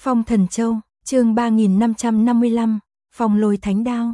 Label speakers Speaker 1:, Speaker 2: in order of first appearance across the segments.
Speaker 1: Phong Thần Châu, chương 3555, Phong Lôi Thánh Đao.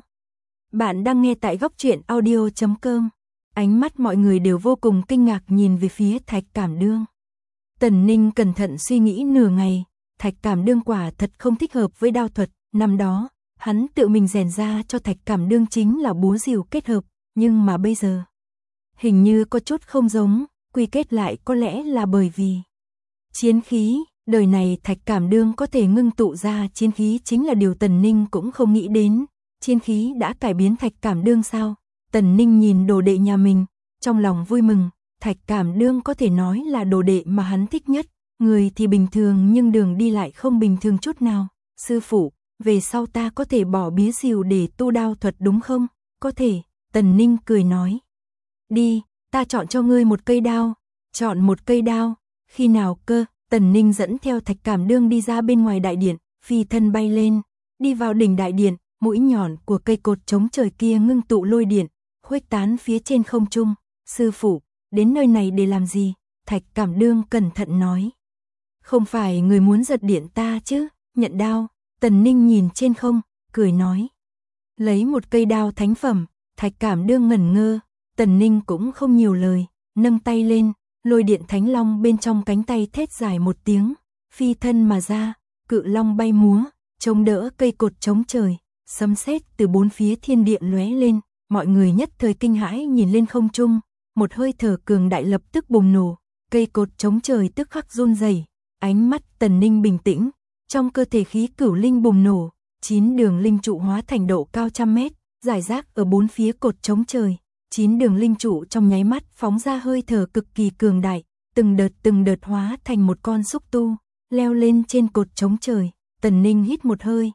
Speaker 1: Bạn đang nghe tại góc truyện audio.com. Ánh mắt mọi người đều vô cùng kinh ngạc nhìn về phía Thạch Cảm Đương. Tần Ninh cẩn thận suy nghĩ nửa ngày, Thạch Cảm Đương quả thật không thích hợp với đao thuật, năm đó, hắn tự mình rèn ra cho Thạch Cảm Đương chính là búa rìu kết hợp, nhưng mà bây giờ, hình như có chút không giống, quy kết lại có lẽ là bởi vì chiến khí. Đời này Thạch Cảm Đương có thể ngưng tụ ra chiến khí chính là điều Tần Ninh cũng không nghĩ đến. Chiến khí đã cải biến Thạch Cảm Đương sao? Tần Ninh nhìn đồ đệ nhà mình, trong lòng vui mừng. Thạch Cảm Đương có thể nói là đồ đệ mà hắn thích nhất. Người thì bình thường nhưng đường đi lại không bình thường chút nào. Sư phụ, về sau ta có thể bỏ bía rìu để tu đao thuật đúng không? Có thể, Tần Ninh cười nói. Đi, ta chọn cho ngươi một cây đao. Chọn một cây đao, khi nào cơ? Tần Ninh dẫn theo Thạch Cảm Đương đi ra bên ngoài đại điện, phi thân bay lên, đi vào đỉnh đại điện, mũi nhọn của cây cột chống trời kia ngưng tụ lôi điện, khuếch tán phía trên không trung. Sư phụ, đến nơi này để làm gì? Thạch Cảm Đương cẩn thận nói. Không phải người muốn giật điện ta chứ? Nhận đao. Tần Ninh nhìn trên không, cười nói. Lấy một cây đao thánh phẩm. Thạch Cảm Đương ngẩn ngơ. Tần Ninh cũng không nhiều lời, nâng tay lên. Lôi điện thánh long bên trong cánh tay thét dài một tiếng, phi thân mà ra, cự long bay múa, chống đỡ cây cột chống trời, sấm sét từ bốn phía thiên địa lóe lên, mọi người nhất thời kinh hãi nhìn lên không trung, một hơi thở cường đại lập tức bùng nổ, cây cột chống trời tức khắc run rẩy, ánh mắt Tần Ninh bình tĩnh, trong cơ thể khí cửu linh bùng nổ, 9 đường linh trụ hóa thành độ cao trăm mét, rải rác ở bốn phía cột chống trời. 9 đường linh trụ trong nháy mắt phóng ra hơi thở cực kỳ cường đại, từng đợt hóa thành một con xúc tu, leo lên trên cột chống trời. Tần Ninh hít một hơi,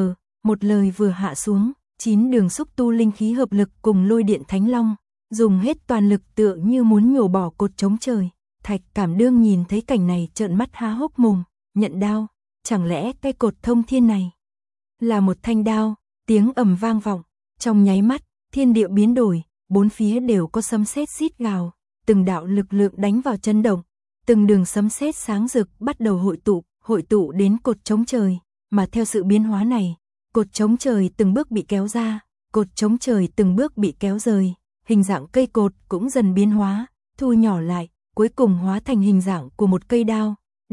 Speaker 1: một lời vừa hạ xuống, 9 đường xúc tu linh khí hợp lực cùng lôi điện thánh long, dùng hết toàn lực tựa như muốn nhổ bỏ cột chống trời. Thạch Cảm Đương nhìn thấy cảnh này trợn mắt há hốc mồm, nhận đao, chẳng lẽ cái cột thông thiên này là một thanh đao? Tiếng ầm vang vọng, trong nháy mắt, thiên địa biến đổi. Bốn phía đều có sấm sét rít gào, từng đạo lực lượng đánh vào chấn động, từng đường sấm sét sáng rực bắt đầu hội tụ đến cột chống trời, mà theo sự biến hóa này, cột chống trời từng bước bị kéo ra, cột chống trời từng bước bị kéo rời, hình dạng cây cột cũng dần biến hóa, thu nhỏ lại, cuối cùng hóa thành hình dạng của một cây đao,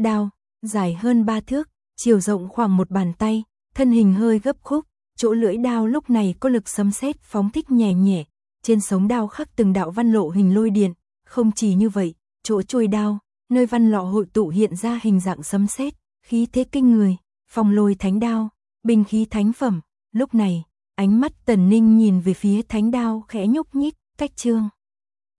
Speaker 1: dài hơn 3 thước, chiều rộng khoảng một bàn tay, thân hình hơi gấp khúc, chỗ lưỡi đao lúc này có lực sấm sét phóng thích nhẹ nhẹ. Trên sống đao khắc từng đạo văn lộ hình lôi điện, không chỉ như vậy, chỗ chuôi đao, nơi văn lọ hội tụ hiện ra hình dạng sấm sét, khí thế kinh người, Phong Lôi Thánh Đao, binh khí thánh phẩm. Lúc này, ánh mắt Tần Ninh nhìn về phía thánh đao khẽ nhúc nhích, cách chương